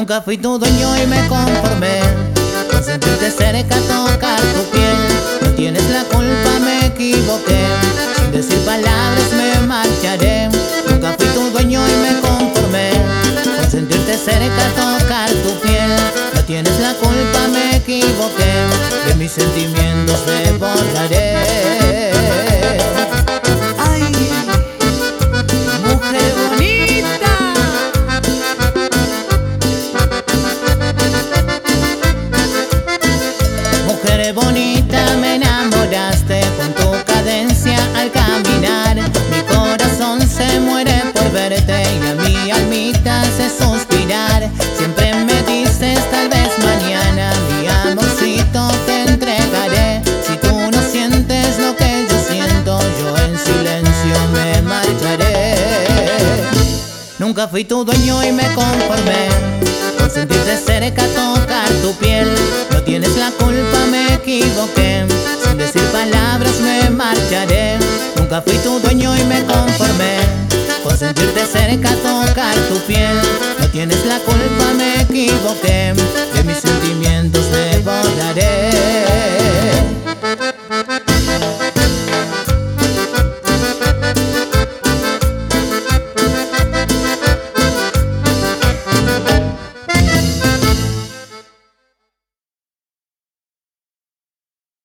Nunca fui tu dueño y me conformé con sentirte cerca, tocar tu piel. No tienes la culpa, me equivoqué. Sin decir palabras me marcharé. Nunca fui tu dueño y me conformé con sentirte cerca, tocar tu piel. No tienes la culpa, me equivoqué. De mis sentimientos me borraré. Bonita, me enamoraste con tu cadencia al caminar. Mi corazón se muere por verte y a mi almita hace suspirar. Siempre me dices tal vez mañana, mi amorcito te entregaré. Si tú no sientes lo que yo siento, yo en silencio me marcharé. Nunca fui tu dueño y me conformé con sentirte cerca, tocar tu piel. No tienes la culpa, me equivoqué. Sin decir palabras me marcharé. Nunca fui tu dueño y me conformé con sentirte cerca, tocar tu piel. No tienes la culpa, me equivoqué.